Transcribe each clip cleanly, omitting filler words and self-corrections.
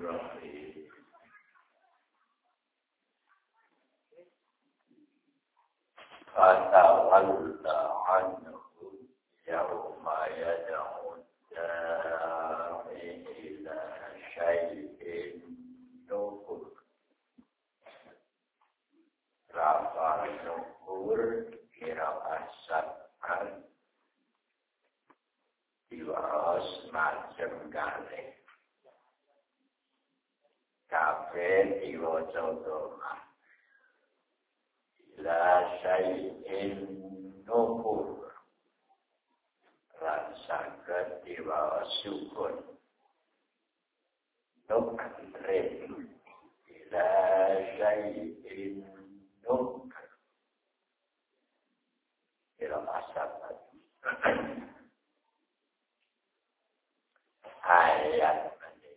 الرحيم فتولى عنه يوم يدعو الداعي إلى شيء نكر رفع نكر قراءة sab'an diwaos macam kali kabeh diwaca doa ila syai'in nukur lan saged diwaos sukun nukrin ila syai'in nukur ila asabat ayat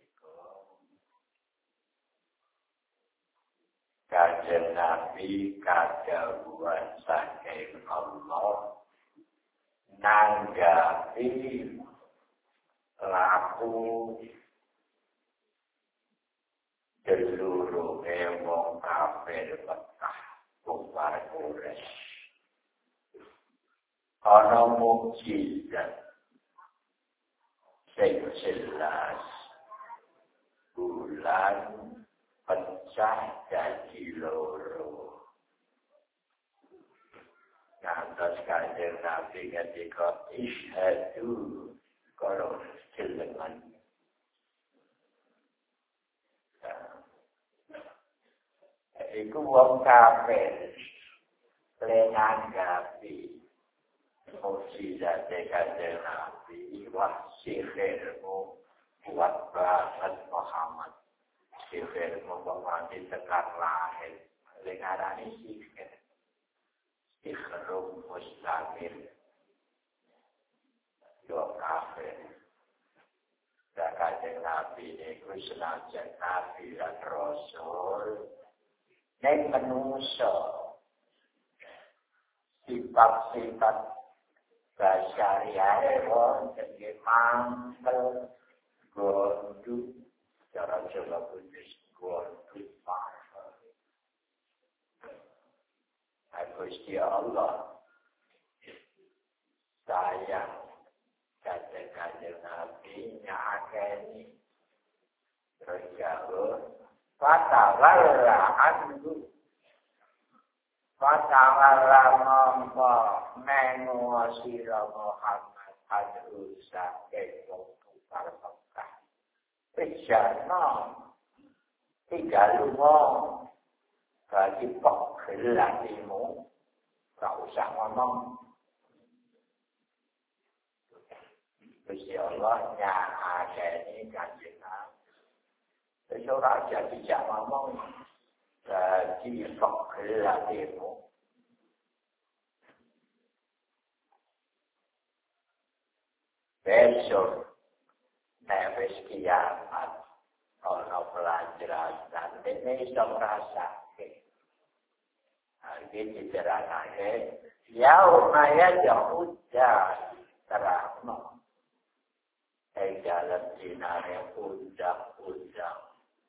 Kanjeng Nabi kadahuan saking Allah nanggapi laku delurunge wong kafir Mekah kufar Quraisy ana mukjizat sing jelas bulan pecah jadi loro. Ngantos Kanjeng Nabi ketika isyhadu kalau jelengan. Iku wong kafir lenanggapi mukjizat Kanjeng Nabi wah sihirmu kuat banget Muhammad. Sihir membangun tekan lahir lengarani sihir sihrum mustamir yo kafir Kanjeng Nabi niku senajan Nabi lan Rasul nek manusia sifat-sifat basyariah wonten nggih mangkel gondu cara Jawa Buddhis gondu mangkel Gusti Allah sayang Kanjeng Nabi nyakeni terus jauh fatawalla anhu fatawalla mongko mengu sira Muhammad anhu saking kufar Mekah Pejana tinggal lunga bagi pegelatimu gak usah ngomong Gusti Allah nyakeni Kanjeng Nabi ora jadi jak ngomong bagi pegelatimu besok nek wis kiamat ana pelajaran dene iso ngrasake iki diterangake yauma yad'udha terangno dalam dinare undang-undang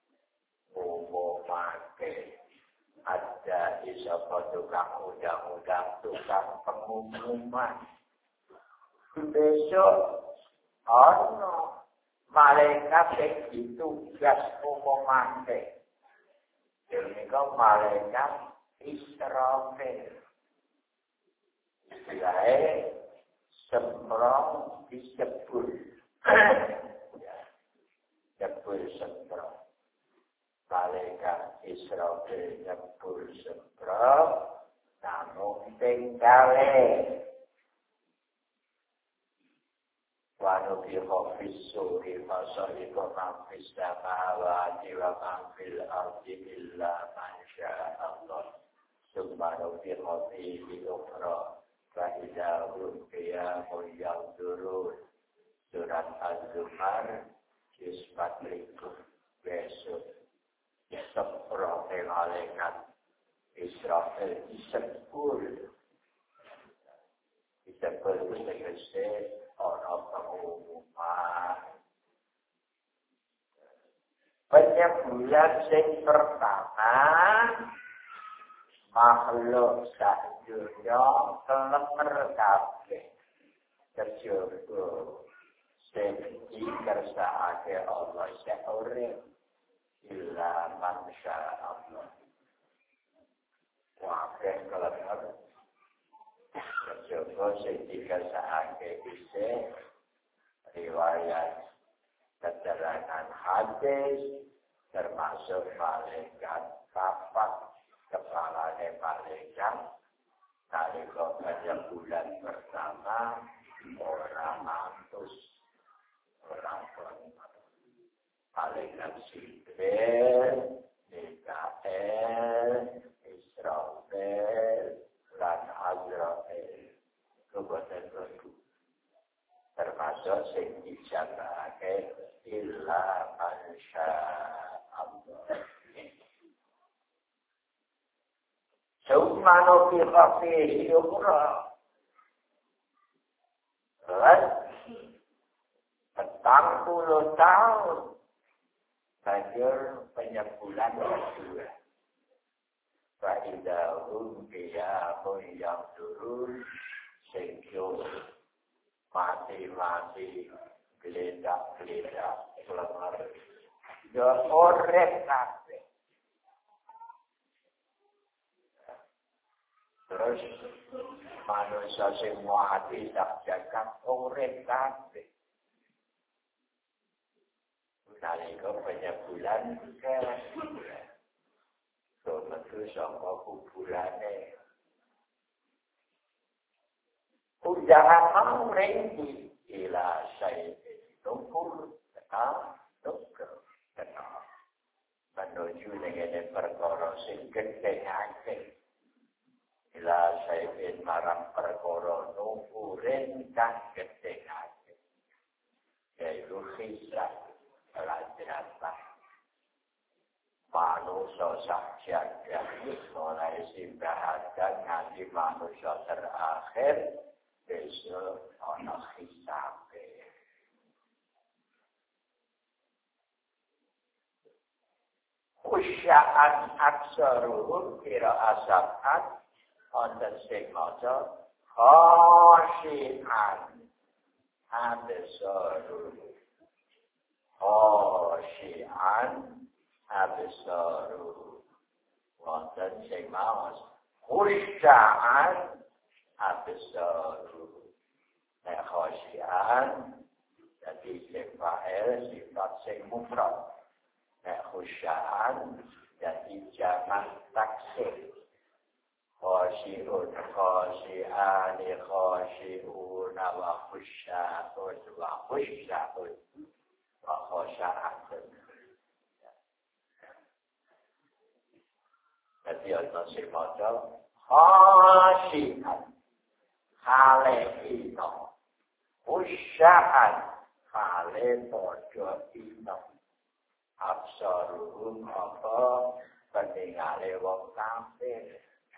umumake ada isapa tukang undang-undang tukang pengumuman besok ana malaikat sing ditugas umumake. Menika malaikat Israfil. Istilahnya semprong disebul. Jebul semprong. Malaikat Israfil jebul semprong. Namun tinggalnya ونفخ في الصور فصعق من في السماوات ومن في الأرض إلا من شاء الله ثم نفخ فيه أخرى فإذا هم قيام ينظرون surat Az-Zumar juz 40 besok sepuluh malaikat Israfil disebul tegese ana pengumuman penyebulan sing pertama makhluk sak dunya kelemer kabeh kejaba sing dikersakake Allah sak urip illa man Allah kabeh kelemer kejaba sing dikersakake isih riwayat keterangan hadis termasuk malaikat papat kepala malaikat nalika bulan pertama orang mantus orang malaikat Jibril, Mikael, Israfil, dan Azrail kebuatan itu termasuk sing dijagake illa mansya Allah. Sumano fiqafihi ukra. Petang 10 tahun. Banjur penyebulan kedua. Fa'idahum biyamun yang turun singkyo. Mati-mati, geledak-geledak, kelemar. Ya orek kabeh. Terus manusia sing mati tak jaga orek kabeh. Nalika penyebulan kedua. So metu saka kuburane. Jangan mau rindu ila syai'in nukur tenang menuju dengan perkara sing gedhe akeh ila syai'in marang perkara nukurin kang gedhe akeh yaitu hisab pelajaran manusia saja mulai simbahadan nganti manusia terakhir besok ana hisabe. Khusya'an aksaruhum kira asab'at onten sing maca khasyi'an absaruhum khasyi'an absaruhum wonten sing maos khusya'an absaruhum khasyian jadi sifat sing mufrad khusyaan jadi jamak taksir khasyiun khasyiani khasyiuna wa khusyaun wa khusyaun wa khasyaatun jadi ada sifat khasyian hale ino usya'an hale podo ino absaruhum apa peningale wong kafir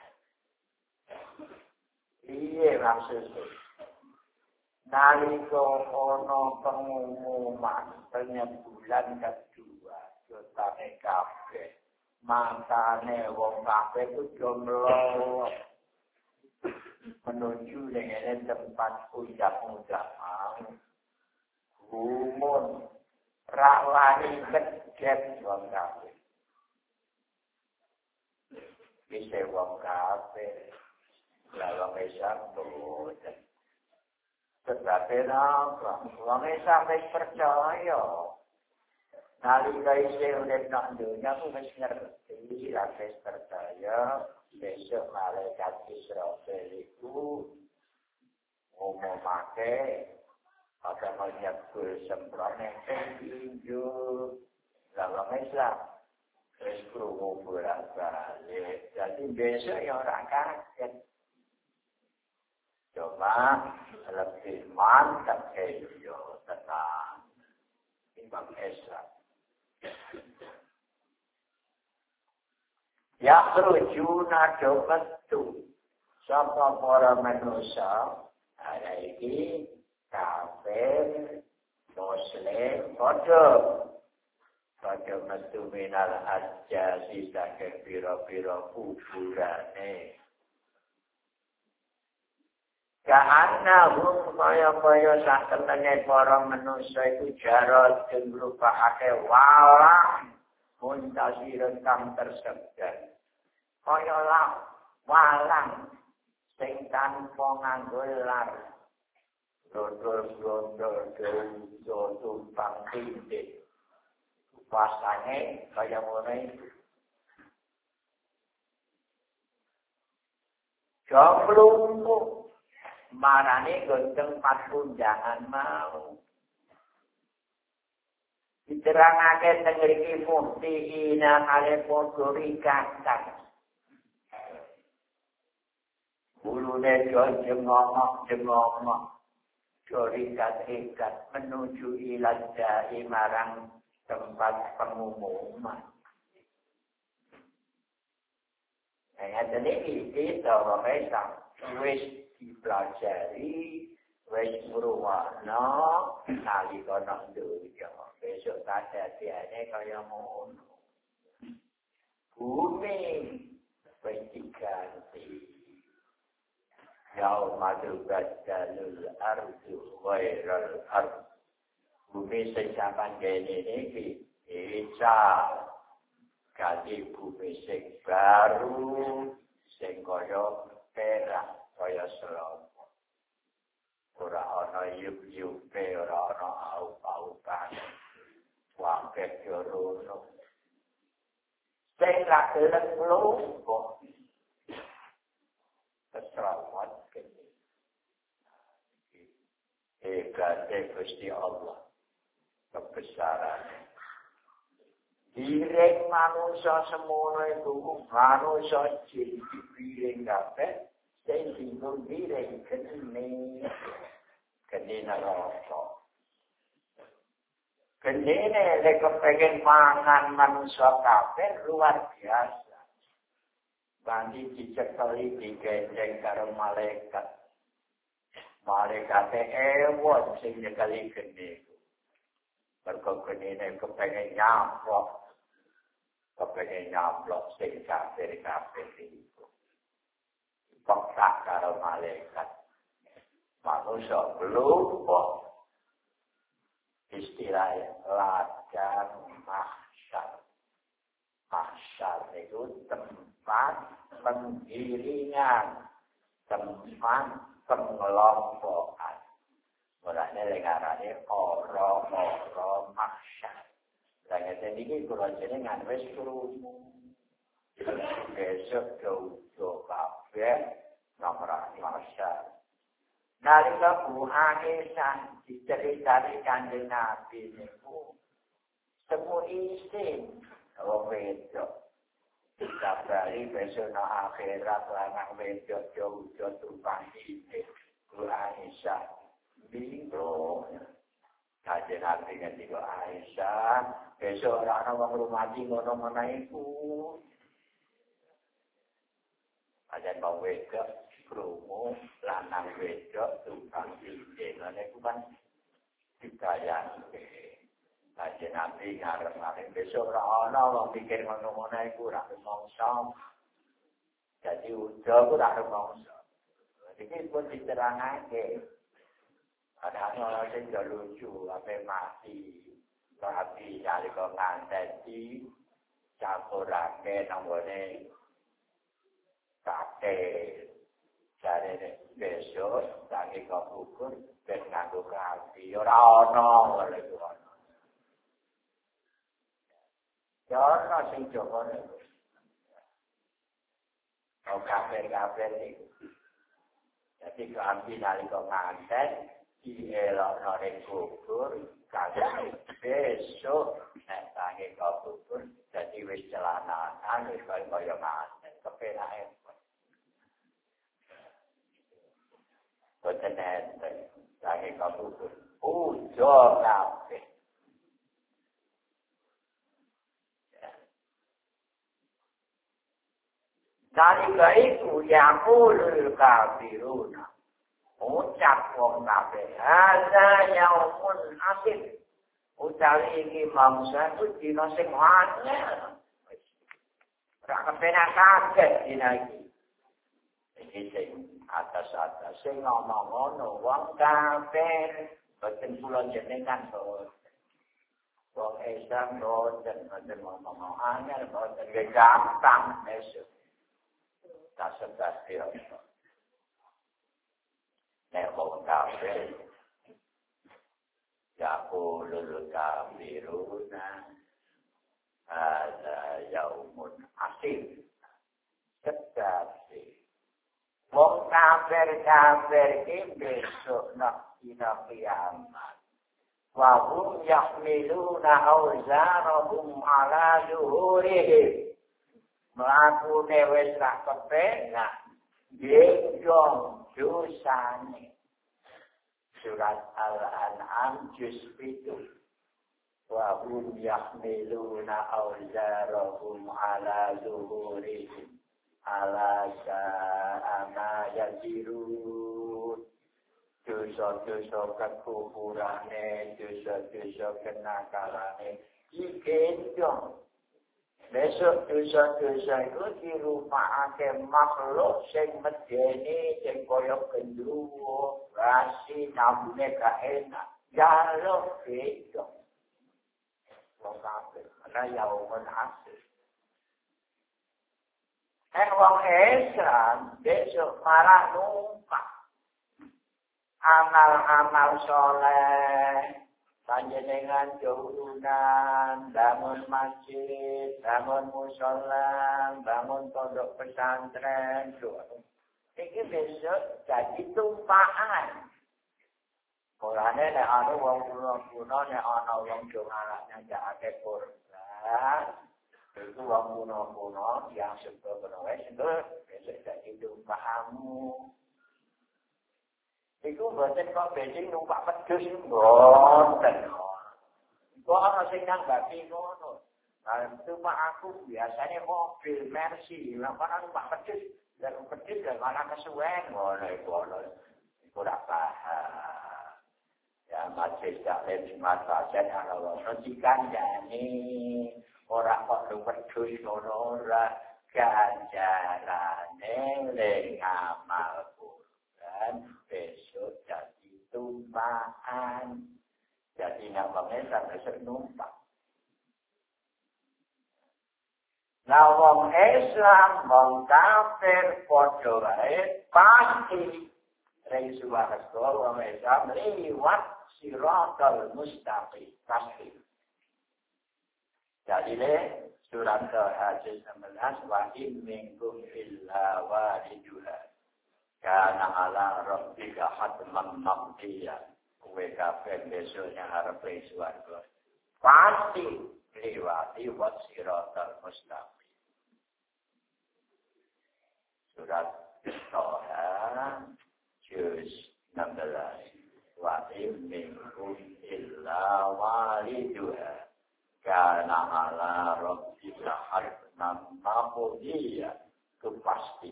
iya maksudnya nalika ana pengumuman penyebulan kedua jotane kafir mangkane wong kafir itu jomlo menuju dengan tempat puncak-puncak gumun rakwani kejet wong kafir bisa wong kafir lalu Islam boten tetapi apa wong Islam percaya nalika isih urip nang dunya ku wis ngerti wis percaya besok malaikat Israfil itu ngomongake pada menyebul semprone tinju dalam Islam terus krungu bolak-balik jadi besok ya orang kaget cuma lebih mantap yo tenang timbang Islam ya rujuna dometu sapa para manusia ada iki kafir muslim padha Pada metu minal ajasi saking pira-pira kuburane. Ka'annahum kaya-kaya satemene para manusa iku jarod sing ngrupakake walang muntasiren kang tersebar. Kaya walang sing tanpa nganggo lar. Dodol tumpang tindih. Pasane kaya ngono iku. Jomblo marane gendeng pas undangan mau. Diterangake teng mriki mufti ina kale padha rikatan. Bulune jengok-jengok. Rikat-rikat menuju ilajai marang tempat pengumuman. Yang ini kita mereka wis dipelajari, wis ngurwana, nalika nang dunya. Besok kadadiane kaya ngono. Bumi wis diganti. Yauma tubadalul ardu ghairal ard. Bumi sing sampeyan kene iki ical ganti bumi sing baru sing kaya perak kaya selapa. Ora ana yup-yupe, ora ana aup-aupan. Wangke jorono. Sing lak gelem mlumpuh. Selamat kini. Hebatnya Gusti Allah. Kebesaran. Direng manusia semono itu. Manusia jin direng kabeh. Sing bingung direng kene. Kene neraka. Kene nek kepengin mangan manusia kabeh luar biasa. Bandi dicekali digendeng karo malaikat. Malaikate ewon sing nyekali geni. Mergo genine kepengin nyaplok. Kepengin nyaplok sing kafir-kafir iku. Paksa karo malaikat. Manusia belum kok. Istilahnya ladang mahsyar. Mahsyar itu tempat penggiringan, tempat pengelompokan. Mulanya lengarane ora-ora mahsyar. Lah ngene iki kula jenengan wis krungu. Besok do kabeh nomor mahsyar. Nalika Aisyah diceritani Kanjeng Nabi niku temu isin wong wedok. Kabari besok na akhirat lanang wedok jauh tumpang tindih. Aisyah bingung. Kanjeng Nabi ngendika Aisyah, besok ora ana wong rumati ngono-ngono iku. Ajen wong wedok krungu lanang wedok tumpang tindih. Lan iku kan dikayake. Kanjeng Nabi ngarep-arep besok ora ana wong pikir ngono-ngono iku ora rumangsa. Dadi udah ora rumangsa. Iki pun diterangake. Ada orang sing lucu, ape mati. Tapi nalika nganteni campurake nambone kate. Jarene besok tangi kabukun ben nganggo kampi ora ana ngono iku. Ya ora sing jogone. Oh kafir-kafir iki. Jadi kampi nalika nganten dielokno ning kubur kagak besok nek tangi kabukun dadi wis celananan wis kaya nganten kepenake. Boten enten tangi kabukun. Ujo kabeh. Nalika iku yaqulul kafiruna ucap wong kafir hadza yaumun asif utawi iki mangsa ku dina sing anyar. Ora kepenak kaget dina iki. Iki sing atas-atas sing ngomong ngono wong kafir boten kula jenengan to. Wong Islam boten ngomong anyar boten gampang esuk. Tas-tas yo. Nek wong kafir yaqulul kafiruna hadza yaumun asir. Tetapi wong kafir iki besok nak dina kiamat. Wa hum yahmiluna awzarahum ala zuhurihim. Mlakune wis ra kepenak. Genggong dosane. Surat Al-An'am juz 7. Wa hum yahmiluna awzarahum ala zuhurihim. Ala sa'ama yazirun. Dosa-dosa kekuburane, dosa-dosa kenakalane, digendong. Besok dosa-dosa itu dirupakake makhluk sing medeni, sing kaya gendruwo, rasi, nambune gak enak. Jaluk gendong. Wong kafir, ana yaumun asir. Wong Islam besok malah numpak. Amal-amal soleh, panjenengan jauhunan, bangun masjid, bangun musola, bangun pondok pesantren, ini besok jadi tumpahan. Mulane nek ana wong kuno nek ana wong jongalannya jakake kurban, itu wong kuno yang sebelum wis itu besok jadi tumpahanmu. Iku boten kok bensin numpak pedhus mboten. Kok ana sing nanggapi ngono. Lah numpak aku biasanya mobil Mercy, lah kok numpak pedhus, lan pedhus lan malah kesuwen ngono iku ora paham. Ya majelis taklim masa jan ana wong dikandani ora kok pedhus ngono ora ganjarane ning amalku. Dan besok jadi tumpahan. Jadi namanya besok numpak. Nah, wong Islam, wong kafir, podo wae pasti reisuwa sekolah wong Islam liwat siratal mustaqim pasti. Jadi surat Al-Hajj 16 wa in minkum illa wariduha. Karena ala rabbika hatman maqdiya. Kowe kabeh besoknya arep swarga. Pasti liwati siratal mustaqim. Surat Toha juz 16. Wa in minkum illa waliduha. Karena ala rabbika hatman maqdiya. Itu pasti.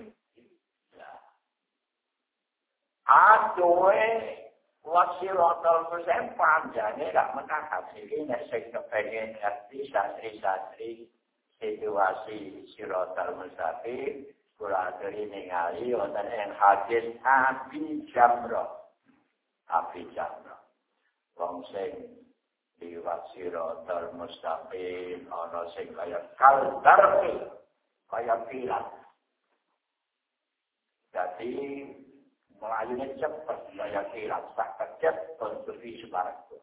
Aduh, wasiratul mustaqim panjane gak menang hasilnya nek sing kepengen ngerti santri-santri situasi siratul mustaqim kula aturi ningali wonten ing hadis Abi Jamrah. Wong sing liwat siratul mustaqim ana sing kaya kaldarfi, kaya pilat. Jadi melayunya cepat, daya kilat, sakit cepat, lebih sebarang.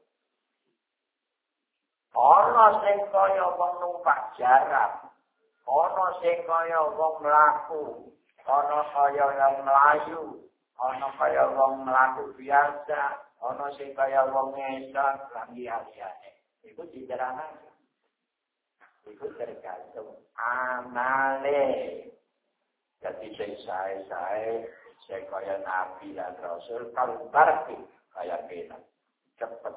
Ono sing kaya wong numpak jarak, ono sing kaya wong mlaku, ono kaya yang melayu, ono kaya wong mlaku biasa, ono sing kaya wong ngesan, lagi liyane. Iku diterangkan. Iku tergantung amale. Jadi sing sae-sae saya kaya Nabi dan Rasul, kalau berarti kaya kita, cepat.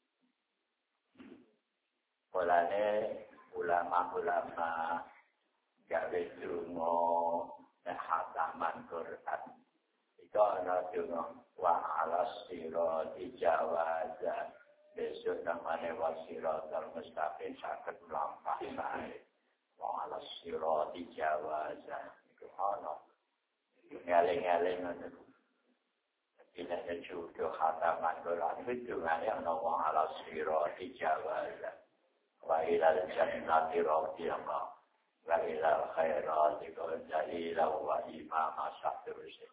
Mulane ulama-ulama gawe dungo hataman Quran. Itu ana dungo wa alas sirati jawaza besok namanya wasiratul mustaqim saged mlampah sae. Wong ala sirat dijawaza iku ana. Ngeling-eling ngono. Bila jodoh khataman Quran itu ana wong ala sirat dijawaza. Wa ilal jannati radiyallahu wa ilal khairati dalila wa imama sahterusé.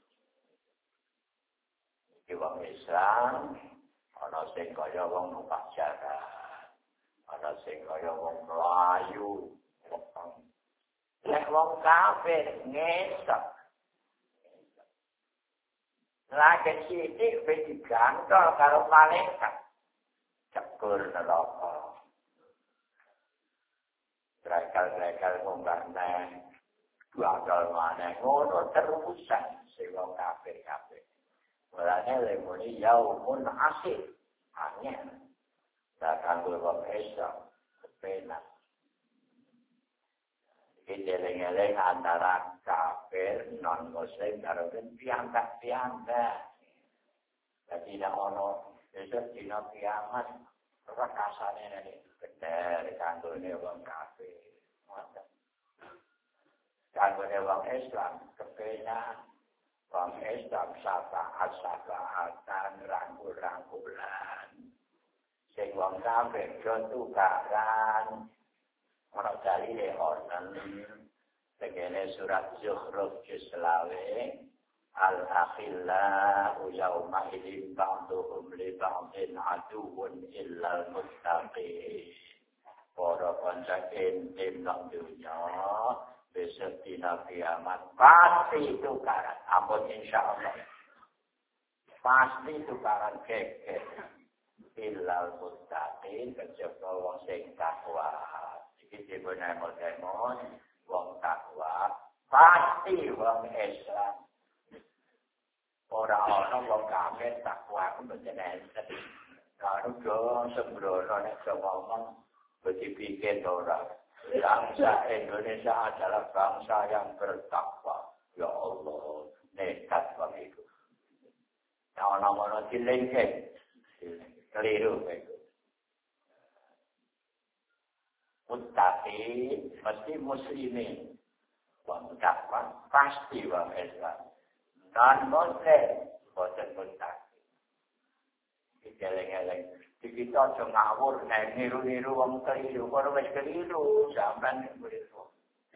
Iki wong Islam ana sing kaya wong numpak jaran, ana sing kaya wong Melayu. Nek wong kafir ngesok. Lagi sithik wis digantol karo malaikat. Cepul neraka. Rekal-rekal ngombane duadol maneh ngono terusan sing wong kafir-kafir. Mulane lemune yaumun asir. Angin. Tak kanggo wong Islam. Penak. Geleng-geleng antara kafir non-muslim karo piantak-piantak. Jadi nek ono besok dina kiamat rakasane nek bener kanggone wong kafir. Kanggone wong Islam kepenak wong Islam syafaat-syafaatan rangkul-rangkulan. Sing wong kafir tukaran ana dalile wonten tegene surat Zukhruf juz 20 al-akhilla yauma idzin ba'duhum li ba'din aduwwun illal muttaqin. Para kanca intim nang dunya besok dina kiamat pasti tukaran. Ampun insyaallah. Pasti tukaran keke. Illal muttaqin kejaba wong sing takwa. Iki dibene modemon wong takwa pasti wong Islam. Ora ana wong kafir takwa ku mboten enten. Karo do sembrono nek ngomong dipikir ora. Bangsa Indonesia adalah bangsa yang bertakwa. Ya Allah, nekat begitu. Ana-ana dilengke. Keliru begitu. Muttaqin mesti muslimin. Wong takwa pasti wong Islam. Dan muslim boten muttaqin. Geleng-geleng. Kita aja ngawur nek niru-niru wong keliru, ora wis keliru, sampean keliru.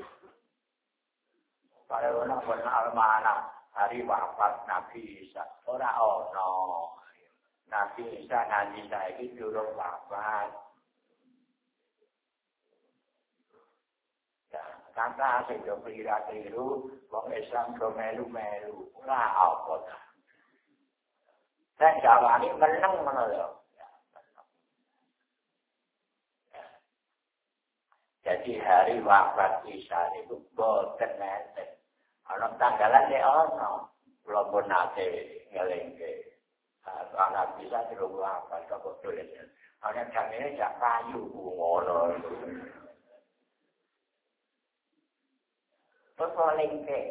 Para ulama almana hari wafat Nabi Isa ora ana. Nabi Isa nganti saiki durung wafat. Kata sing do keliru, wong Islam do melu-melu, ora apa ta. Nek jawani meneng ngono lho. Jadi hari wafat Isa itu boten enten. Ana tanggalan nek ana, kula pun nate ngelingke. Anak bisa durung wafat kok tulis. Ana jamene jak kayu ngono. Lengke.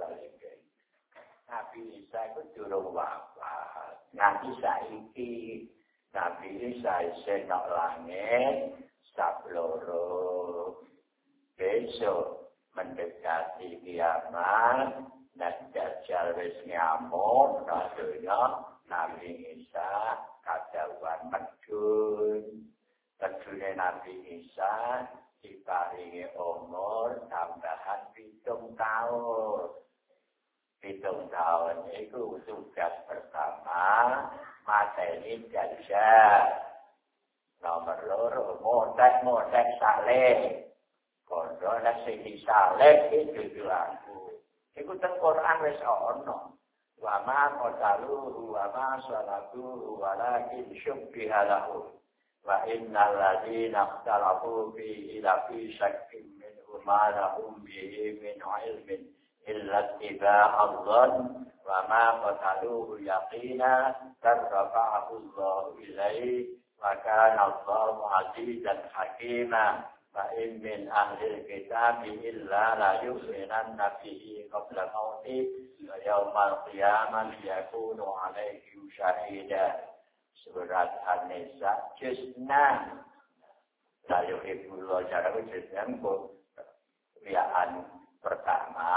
Nabi Isa itu durung wafat. Nganti saiki Nabi Isa isih nang langit sabloro. Besok mendekati kiamat dan Dajjal wis ngamuk donya Nabi Isa kadhawan medun. Medune Nabi Isa diparingi umur tambahan 7 tahun. 7 tahun itu tugas pertama mateni Dajjal. Nomor 2 motek saleh. Kondo nek sing saleh itu aku. Iku teng Quran wis ana. Wa ma qataluhu wa ma salatuhu walakin syubbiha lahu. Wa innal ladzina ikhtalafu fihi la fi syakkin minhu ma lahum bihi min ilmin illa ittiba'adh dhann wa ma qataluhu yaqina tarfa'ahu Allahu ilaihi wa kana Allahu 'azizan hakima fa in min ahli kitabi illa la yu'minanna bihi qabla mauti wa yawmal qiyamati yakunu 'alaihim shahida. Surat An-Nisa juz 6. Lalu Ibnu Jara juz 6 wiaan pertama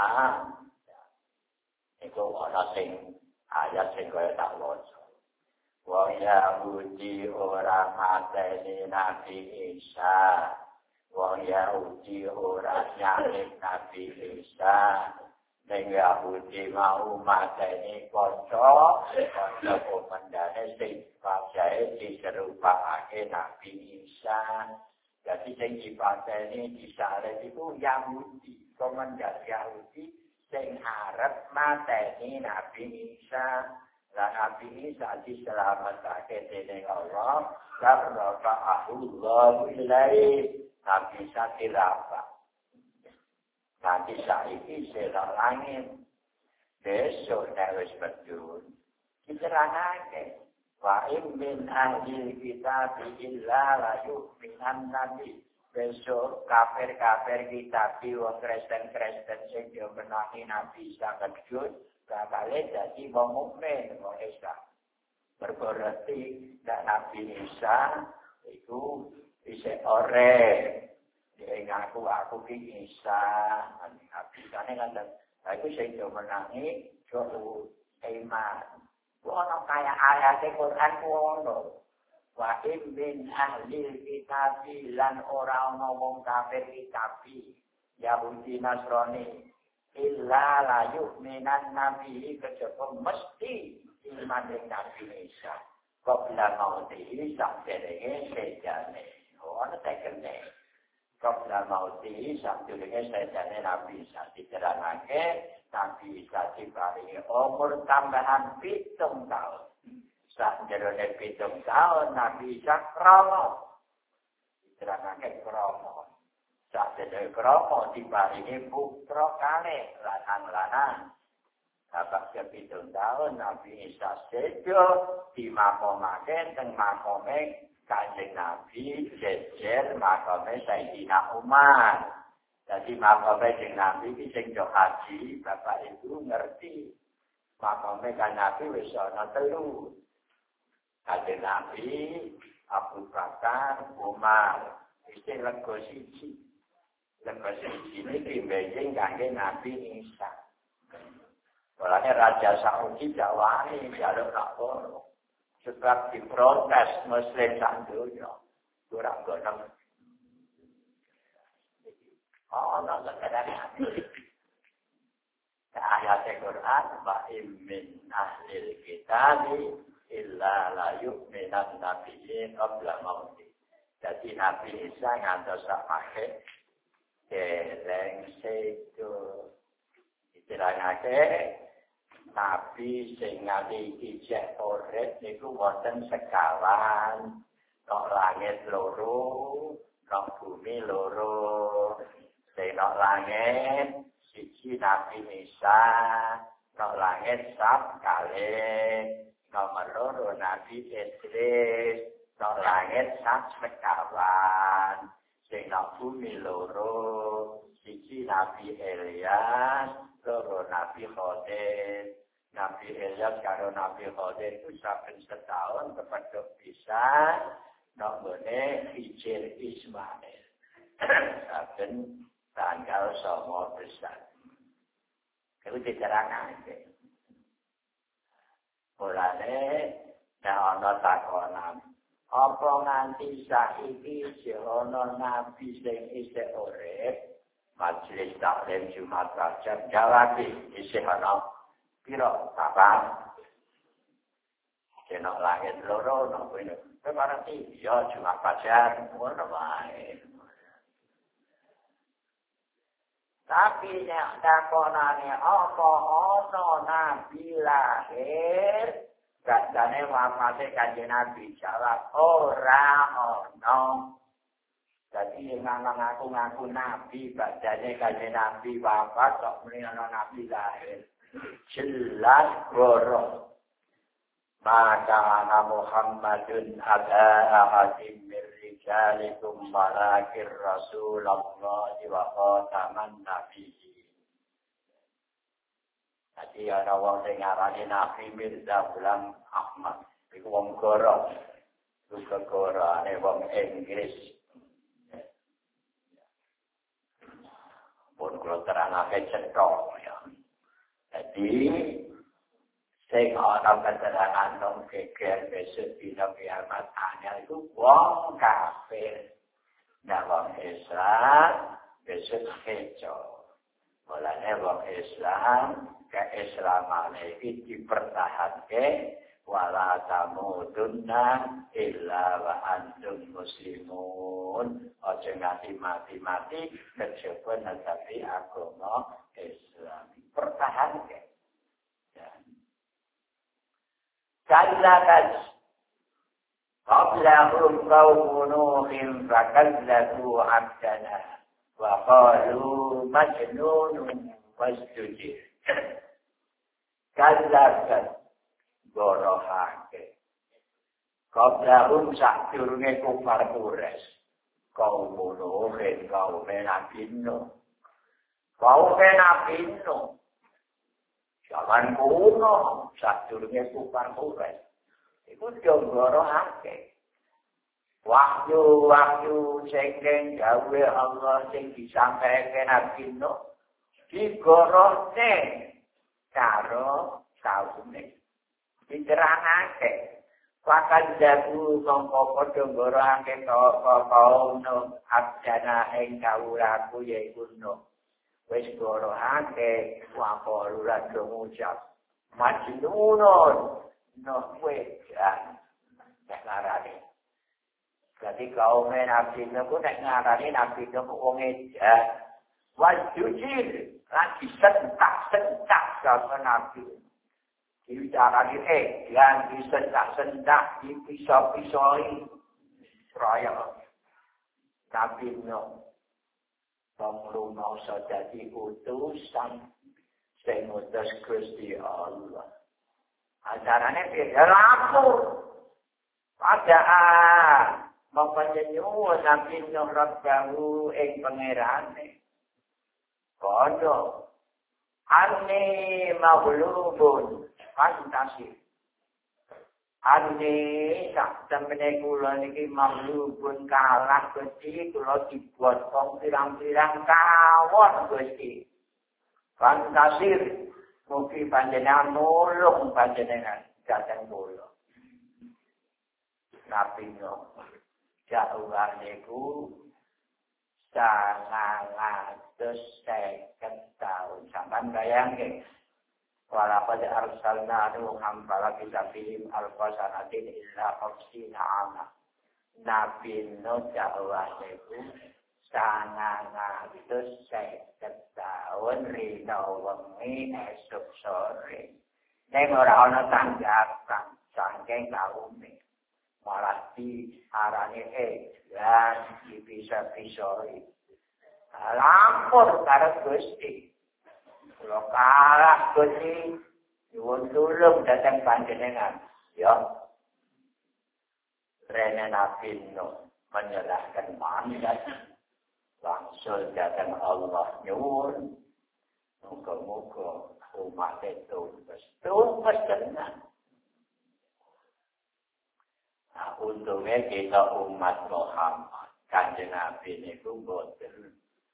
iku ana sing ayat sing kaya tak waca. Wong Yahudi ora mateni Nabi Isa. Wong Yahudi ora nyalib Nabi Isa. Ning Yahudi mau mateni kanca komandane sing pajae diserupake Nabi Isa. Jadi sing dipateni disalib itu Yahudi, komandan Yahudi sing arep mateni Nabi Isa. Lah Nabi Isa diselametake dening Allah, karena Allah ilai Nabi Isa dirapa. Nabi Isa iki sira langit. Besok nek wis medhun, diterangake wa min ahli kitab illa la yu'minan nabi. Besok kafir-kafir kitab wong Kristen-Kristen sing yo menangi Nabi Isa medhun bakale dadi wong mukmin wong Islam. Berarti nek Nabi Isa iku isih ore. Dia ngaku aku ki Isa, Nabi Isa ne kan aku sing yo menangi yo iman. Ono kaya ayat Quran ono. Wa min ahli kitab lan ora ana wong kafir kitab Yahudi Nasrani illa la yu'minan nabi kejaba mesti iman dengan Nabi Isa. Qabla mauti samperenge sejane. Ono tekene. Qabla mauti samperenge sejane Nabi Isa diterangake Nabi Isa diparingi umur tambahan 7 tahun. Sakjroning 7 tahun Nabi Isa krama. Diterangake krama. Sakjroning krama diparingi putra kalih lanang-lanang. Bapak 7 tahun Nabi Isa sedo dimakomake teng makome Kanjeng Nabi jejer makome Sayyidina Umar. Jadi makome Kanjeng Nabi iki sing do haji, bapak itu ngerti. Makome Kanjeng Nabi wis ana 3. Kanjeng Nabi, Abu Bakar, Umar, iki lego siji. Lego siji iki benjing kangge Nabi Isa. Mulane Raja Saudi jawani jaluk nak kono. Sebab diprotes Muslim sak donya. Ora gono. Allah sekadar ayat Al-Quran wa min ahlil kitab illa la yu'minan nabiyyin qabla mauti. Jadi Nabi Isa ngantos samake dereng sedo ditirangake Nabi sing nganti ijek urip niku wonten sekawan, nek langit loro, nek bumi loro. Sing nek langit siji Nabi Isa, nek langit sab kalih, nomor loro Nabi Idris, nek langit sab sekawan. Sing nek bumi loro, siji Nabi Elias, loro Nabi Khadir. Nabi Elias karo Nabi Khadir itu saben setahun kepedhok bisa nggone Hijr Ismail. Saben tanggal 9 besar. Itu diterangake. Mulane nek ana takonan, apa nganti saiki isih ana nabi sing isih urip? Majelis Taklim Jumat Rajab jawab isih ana piro Bapak? Kena langit loro napa ini? Berarti ya Jumat Rajab ngono wae. Tapi nek takonane apa ana nabi lahir? Kadane wafate Kanjeng Nabi jawab ora ana. Jadi ngaku nabi, badane Kanjeng Nabi wafat kok muni ana nabi lahir. Jelas goro. Maka Muhammadun ada ahadin min rijalikum walakin Rasulullah wa khataman nabiyyin. Jadi ana wong sing ngarani Nabi Mirza Ghulam Ahmad. Iku wong Goro. Iku Gorone wong Inggris. Pun kula terangake cetha ya. Jadi sing ana keterangan nang geger besok dina kiamat anyar iku wong kafir. Nah wong Islam besok keco. Mulane wong Islam keislaman iki dipertahanke wala tamudunna illa wa antum muslimun. Aja nganti mati-mati kejaba netepi agama Islam. Pertahanke. Ya. Kallakat qablahum qawmun nuhin fakazzabu abdana wa qalu majnunun wasjudih. Kallakat gorohake. Qablahum sakdurunge kufar Quraisy. Kaum nuhin kaum Nabi Nuh. Kaum Nabi Nuh. Zaman kuno, sadurunge kufar Quraisy. Iku digorohake. Wahyu sing gawe Allah sing disampaike Nabi Nuh digorohke karo kaume. Diterangake. Pakan jagu mongko padha gorohake kaum Nuh abdana ing kawulaku yaiku Nuh. Wis gorohake apa lurat ngucap majnunun no wedan nek ngarani. Jadi kaum Nabi Nuh ku nek ngarani Nabi Nuh wong edan. Wajujir lagi sentak sama Nabi. Diucarani yang disentak dipisah-pisahi raya Nabi Nuh. Pemrumah dadi utusan sing ngutus Gusti Allah. Acarane beda lapor. Padahal mempenyuwun Nabi Nuh Rabbahu ing pangerane. Kono anni maghlubun fantasi. Anni sak temene kula niki maghlubun kalah Gusti kula dibotong pirang-pirang kawon Gusti. Fantasir mugi panjenengan nulung panjenengan dhateng kula. Nabi Nuh jauh niku 950 tahun. Sampeyan bayangke. Walaqad arsalna Nuhan balaghi fihim alfasanatin illa 50 ama. Nabi Nuh jauh niku 950 tahun rino wengi esuk sore. Nek ora ana tanggapan saking kaume. Malah diarani dan dipisah-pisahi. Lapor karo Gusti. Kalau kalah Gusti, nyuwun tulung datang panjenengan. Ya. Rene Nabi Nuh menyerahkan mandat langsung datang Allah nyuwun. Muga-muga umat itu tumpes tenang. Nah, untungnya kita umat Muhammad. Kanjeng Nabi niku boten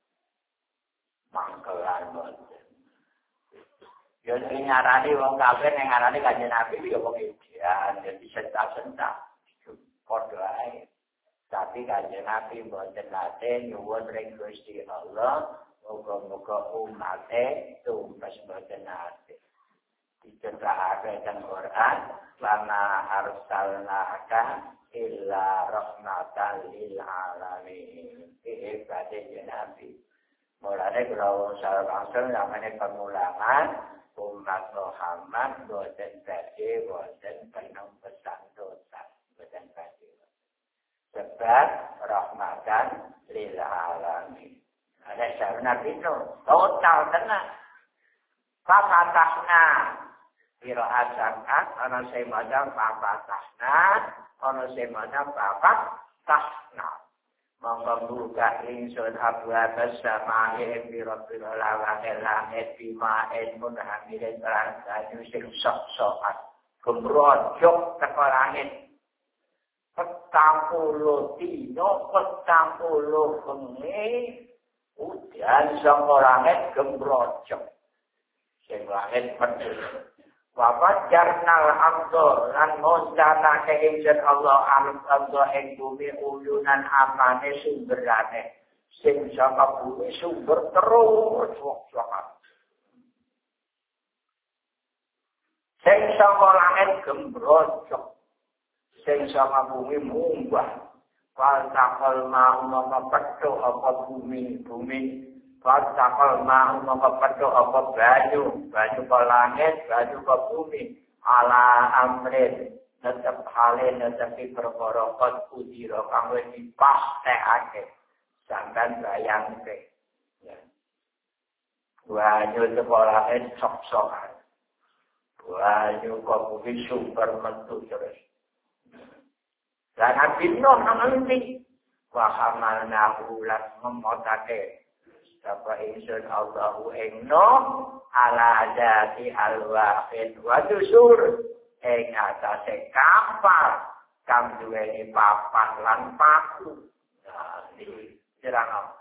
mangkelan boten. Ya sing ngarani wong kafir ning ngarani Kanjeng Nabi ya wong idean, dadi sentak-sentak. Padha ae. Tapi Kanjeng Nabi boten nate nyuwun ring Gusti Allah, muga-muga umate tumpes boten nate. Diceritakan dalam Quran, lana arsalnaka illa rahmatan lil alamin. Ini berarti Nabi. Mulanya kalau langsung namanya pemulangan umat Muhammad boten badhe boten penuh pesan dosa boten badhe. Sebab rahmatan lil alamin. Ada cara Nabi itu total tenang. Fafatahna Kiraat sangat, ana sing maca fafatahna, ana sing maca fafatahna. Monggo buka ingsun abwab as-samaa'i bi rabbil alamin langit bima munhamirin lan banyu sing sok-sokan. gembrojok teko langit. 40 dina 40 bengi udan saka langit gembrojok. Sing langit pedhe. Bapak jarnal abdo lan monsana ke ingsun Allah Allah ing bumi uyunan amane sumberane sing saka bumi sumber terus wak-wakan sing saka langit gembrojok sing saka bumi munggah wal takal mau mapetho apa bumi Fatakal ma'u mengkepedo apa banyu ke langit, banyu ke bumi, ala amrin, tetap halin, tetapi perkorokot udiro, kamu dipastekake, sampai bayang ke. Banyu ke langit, sok-sokan. Banyu ke bumi, sumber mentu terus. Dan abinno nanti, wahamal nahulat memotake, Sapa insun Allahu engno ala dati al-wahid wa dusur ing atase kapal kang duweni papan lan paku. Nah, iki jerang.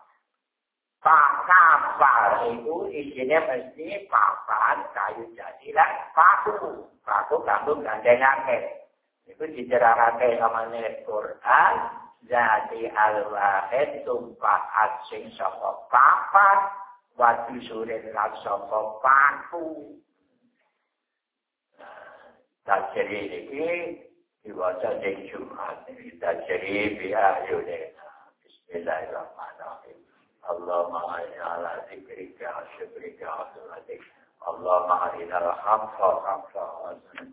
Kapal itu isinya mesti papan kayu jati lan paku. Paku kanggo gandengake. Iku dijerangake namane Quran. Jadi al-wahid tumpahat sing saka papan watu surin lan saka paku. Tajri iki diwaca ing Jumat tajri bi ayunina. Bismillahirrahmanirrahim. Allahumma ala zikrika wa syukrika wa salatik. Allahumma arina al-haqqa haqqa